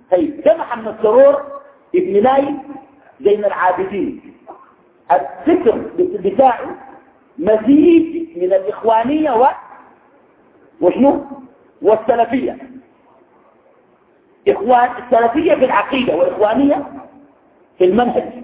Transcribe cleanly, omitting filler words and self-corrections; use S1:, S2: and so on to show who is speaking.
S1: طيب ده محمد سرور ابن نايف زين العابدين، الفكر بتاعه مزيج من الإخوانية وشنو والسلفية. السلفية في العقيدة والإخوانية في المنهج.